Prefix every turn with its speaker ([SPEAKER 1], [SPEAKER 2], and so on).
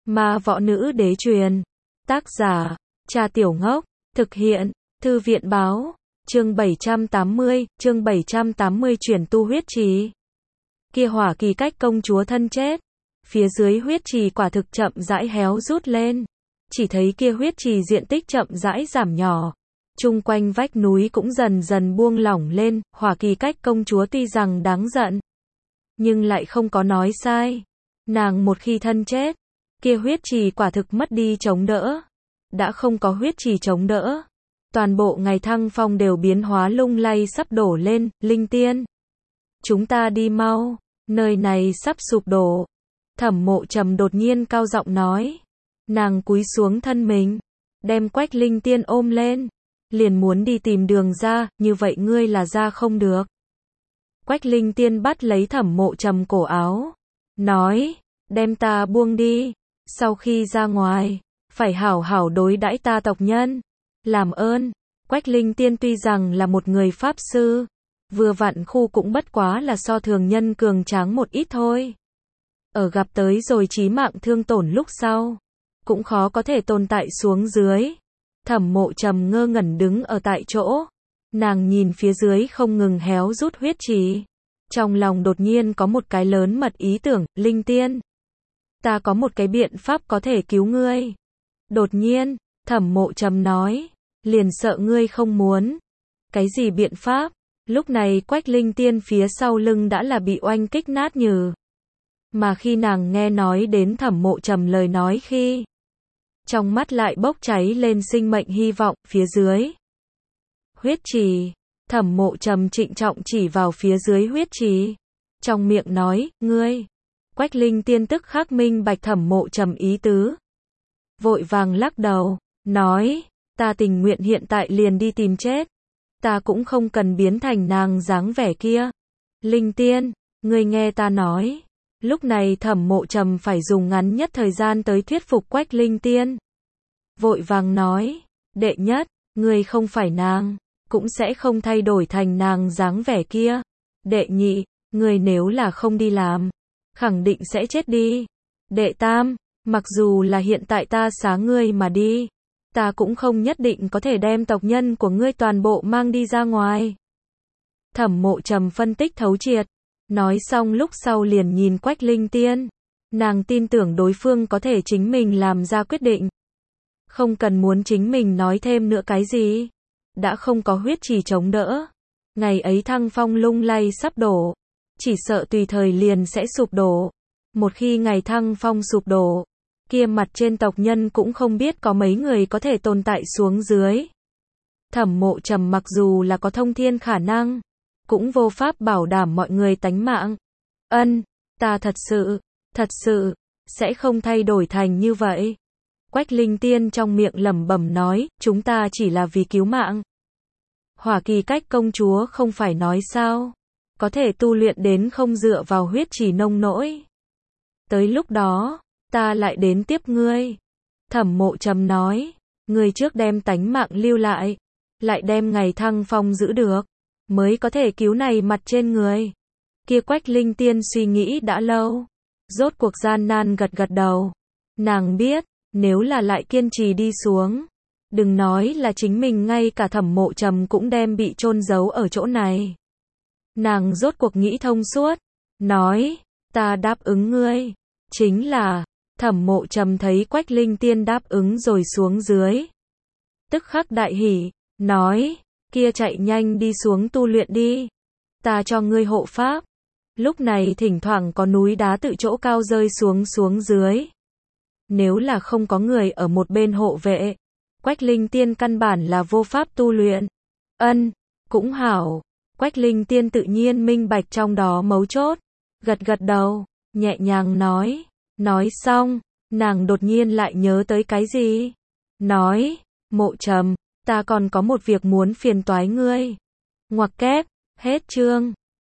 [SPEAKER 1] Ma võ nữ đế truyền. Tác giả, Trà Tiểu Ngốc. Thực hiện, Thư viện báo. Chương 780 chuyển tu huyết trì. Kia Hỏa Kỳ Cách công chúa thân chết. Phía dưới huyết trì quả thực chậm rãi héo rút lên. Chỉ thấy kia huyết trì diện tích chậm rãi giảm nhỏ. Chung quanh vách núi cũng dần dần buông lỏng lên. Hỏa Kỳ Cách công chúa tuy rằng đáng giận, nhưng lại không có nói sai. Nàng một khi thân chết, kia huyết trì quả thực mất đi chống đỡ. Đã không có huyết trì chống đỡ, toàn bộ ngày Thăng Phong đều biến hóa lung lay sắp đổ lên. Linh Tiên, chúng ta đi mau, nơi này sắp sụp đổ. Thẩm Mộ Trầm đột nhiên cao giọng nói. Nàng cúi xuống thân mình, đem Quách Linh Tiên ôm lên, liền muốn đi tìm đường ra. Như vậy ngươi là ra không được. Quách Linh Tiên bắt lấy Thẩm Mộ Trầm cổ áo, nói, đem ta buông đi, sau khi ra ngoài, phải hảo hảo đối đãi ta tộc nhân. Làm ơn. Quách Linh Tiên tuy rằng là một người pháp sư, vừa vặn khu cũng bất quá là so thường nhân cường tráng một ít thôi. Ở gặp tới rồi chí mạng thương tổn lúc sau, cũng khó có thể tồn tại xuống dưới. Thẩm Mộ Trầm ngơ ngẩn đứng ở tại chỗ. Nàng nhìn phía dưới không ngừng héo rút huyết trì, trong lòng đột nhiên có một cái lớn mật ý tưởng. Linh Tiên, ta có một cái biện pháp có thể cứu ngươi. Đột nhiên, Thẩm Mộ Trầm nói, liền sợ ngươi không muốn. Cái gì biện pháp? Lúc này Quách Linh Tiên phía sau lưng đã là bị oanh kích nát nhừ. Mà khi nàng nghe nói đến Thẩm Mộ Trầm lời nói khi, trong mắt lại bốc cháy lên sinh mệnh hy vọng. Phía dưới huyết trì, Thẩm Mộ Trầm trịnh trọng chỉ vào phía dưới huyết trì, trong miệng nói, ngươi. Quách Linh Tiên tức khắc minh bạch Thẩm Mộ Trầm ý tứ, vội vàng lắc đầu, nói, ta tình nguyện hiện tại liền đi tìm chết, ta cũng không cần biến thành nàng dáng vẻ kia. Linh Tiên, ngươi nghe ta nói. Lúc này Thẩm Mộ Trầm phải dùng ngắn nhất thời gian tới thuyết phục Quách Linh Tiên. Vội vàng nói, đệ nhất, ngươi không phải nàng, cũng sẽ không thay đổi thành nàng dáng vẻ kia. Đệ nhị, ngươi nếu là không đi làm, khẳng định sẽ chết đi. Đệ tam, mặc dù là hiện tại ta xá ngươi mà đi, ta cũng không nhất định có thể đem tộc nhân của ngươi toàn bộ mang đi ra ngoài. Thẩm Mộ Trầm phân tích thấu triệt, nói xong lúc sau liền nhìn Quách Linh Tiên. Nàng tin tưởng đối phương có thể chính mình làm ra quyết định, không cần muốn chính mình nói thêm nữa cái gì. Đã không có huyết trì chống đỡ, ngày ấy Thăng Phong lung lay sắp đổ, chỉ sợ tùy thời liền sẽ sụp đổ. Một khi ngày Thăng Phong sụp đổ, kia mặt trên tộc nhân cũng không biết có mấy người có thể tồn tại xuống dưới. Thẩm Mộ Trầm mặc dù là có thông thiên khả năng, cũng vô pháp bảo đảm mọi người tánh mạng. Ta thật sự, sẽ không thay đổi thành như vậy. Quách Linh Tiên trong miệng lẩm bẩm nói, chúng ta chỉ là vì cứu mạng. Hỏa Kỳ Cách công chúa không phải nói sao, có thể tu luyện đến không dựa vào huyết trì nông nỗi. Tới lúc đó, ta lại đến tiếp ngươi. Thẩm Mộ Trầm nói, ngươi trước đem tánh mạng lưu lại, lại đem ngày Thăng Phong giữ được, mới có thể cứu này mặt trên người. Kia Quách Linh Tiên suy nghĩ đã lâu, rốt cuộc gian nan gật gật đầu. Nàng biết, nếu là lại kiên trì đi xuống, đừng nói là chính mình, ngay cả Thẩm Mộ Trầm cũng đem bị chôn giấu ở chỗ này. Nàng rốt cuộc nghĩ thông suốt, nói, ta đáp ứng ngươi. Chính là, Thẩm Mộ Trầm thấy Quách Linh Tiên đáp ứng rồi xuống dưới, tức khắc đại hỉ, nói, kia chạy nhanh đi xuống tu luyện đi, ta cho ngươi hộ pháp. Lúc này thỉnh thoảng có núi đá tự chỗ cao rơi xuống dưới. Nếu là không có người ở một bên hộ vệ, Quách Linh Tiên căn bản là vô pháp tu luyện. Cũng hảo. Quách Linh Tiên tự nhiên minh bạch trong đó mấu chốt, gật gật đầu, nhẹ nhàng nói. Nói xong, nàng đột nhiên lại nhớ tới cái gì, nói, Mộ Trầm, ta còn có một việc muốn phiền toái ngươi. Ngoặc kép, hết chương.